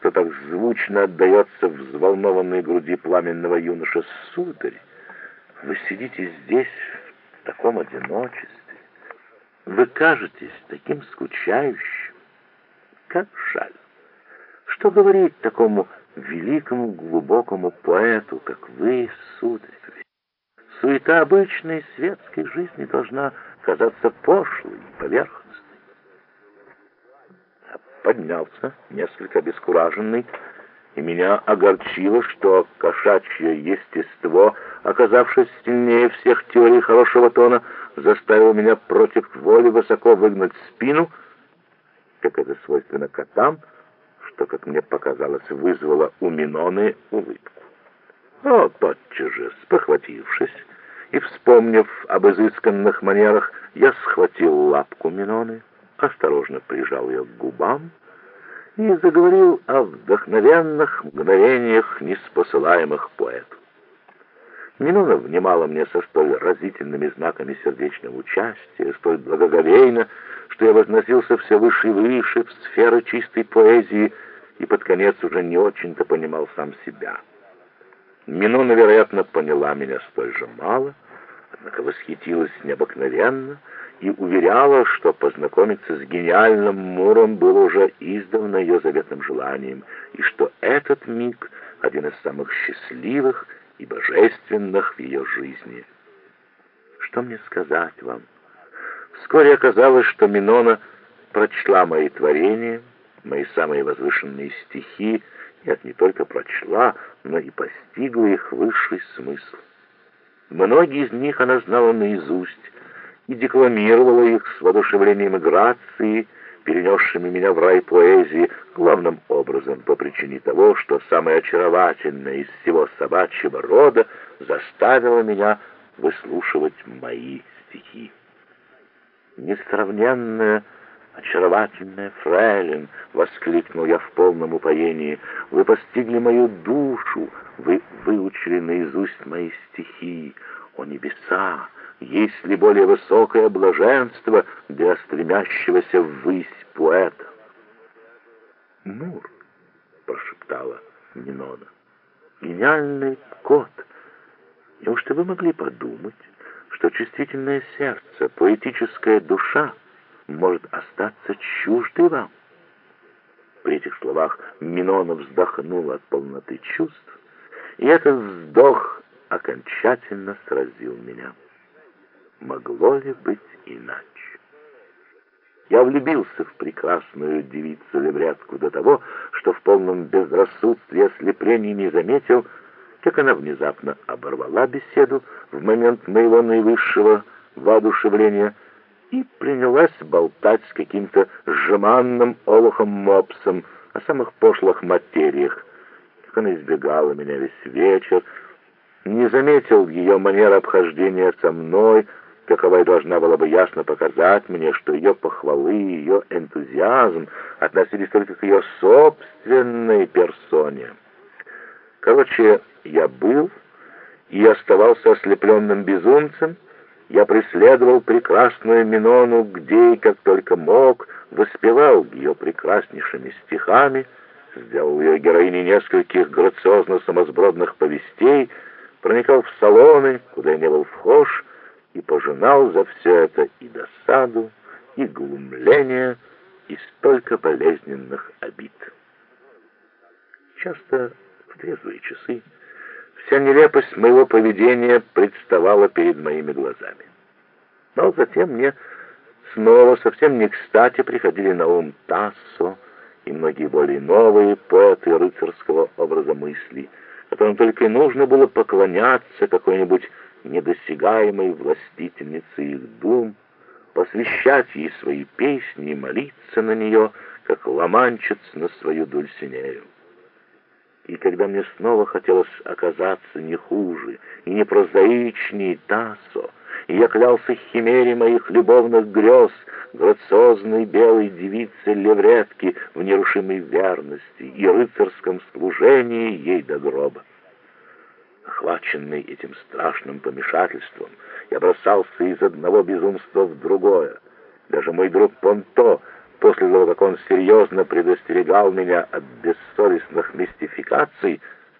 что так звучно отдается в взволнованной груди пламенного юноши. Сударь, вы сидите здесь в таком одиночестве. Вы кажетесь таким скучающим. Как жаль. Что говорить такому великому глубокому поэту, как вы, сударь? Суета обычной светской жизни должна казаться пошлой и поверхностной. Я поднялся, несколько обескураженный, и меня огорчило, что кошачье естество, оказавшись сильнее всех теорий хорошего тона, заставило меня против воли высоко выгнуть спину, как это свойственно котам, что, как мне показалось, вызвало у Миноны улыбку. Но тотчас же, спохватившись и вспомнив об изысканных манерах, я схватил лапку Миноны, осторожно прижал ее к губам и заговорил о вдохновенных мгновениях, неспосылаемых поэту. Минона внимала мне со столь разительными знаками сердечного участия, столь благоговейно, что я возносился все выше и выше в сферы чистой поэзии и под конец уже не очень-то понимал сам себя. Минона, вероятно, поняла меня столь же мало, однако восхитилась необыкновенно и уверяла, что познакомиться с гениальным Муром было уже издавна ее заветным желанием, и что этот миг — один из самых счастливых и божественных в ее жизни. Что мне сказать вам? Вскоре оказалось, что Минона прочла мои творения, мои самые возвышенные стихи, нет, не только прочла, но и постигла их высший смысл. Многие из них она знала наизусть и декламировала их с воодушевлением и грацией, перенесшими меня в рай поэзии, главным образом по причине того, что самое очаровательное из всего собачьего рода заставило меня выслушивать мои стихи. «Несравненная, очаровательная фрейлин!» — воскликнул я в полном упоении. «Вы постигли мою душу, вы выучили наизусть мои стихи. О небеса! Есть ли более высокое блаженство для стремящегося ввысь поэта?» «Мур!» — прошептала Минона. «Гениальный кот! Неужто вы могли подумать, что чувствительное сердце, поэтическая душа может остаться чуждой вам?» При этих словах Минона вздохнула от полноты чувств, и этот вздох окончательно сразил меня. Могло ли быть иначе? Я влюбился в прекрасную девицу-левретку до того, что в полном безрассудстве и ослеплении не заметил, как она внезапно оборвала беседу в момент моего наивысшего воодушевления и принялась болтать с каким-то жеманным олухом-мопсом о самых пошлых материях. Как она избегала меня весь вечер, не заметил ее манеры обхождения со мной, каковая должна была бы ясно показать мне, что ее похвалы, ее энтузиазм относились только к ее собственной персоне. Короче, я был и оставался ослепленным безумцем. Я преследовал прекрасную Минону где и как только мог, воспевал ее прекраснейшими стихами, сделал ее героиней нескольких грациозно-самосбродных повестей, проникал в салоны, куда я не был вхож, и пожинал за все это и досаду, и глумление, и столько болезненных обид. Часто в трезвые часы вся нелепость моего поведения представала перед моими глазами. Но затем мне снова совсем не кстати приходили на ум Тассо и многие более новые поэты рыцарского образа мыслей, которым только и нужно было поклоняться какой-нибудь недосягаемой властительнице их дум, посвящать ей свои песни и молиться на нее, как ламанчец на свою Дульсинею. И когда мне снова хотелось оказаться не хуже и не прозаичнее Тассо, и я клялся химере моих любовных грез, грациозной белой девице левретки в нерушимой верности и рыцарском служении ей до гроба. Охваченный этим страшным помешательством, я бросался из одного безумства в другое. Даже мой друг Понто, после того, как он серьезно предостерегал меня от бессовестных мистификаций,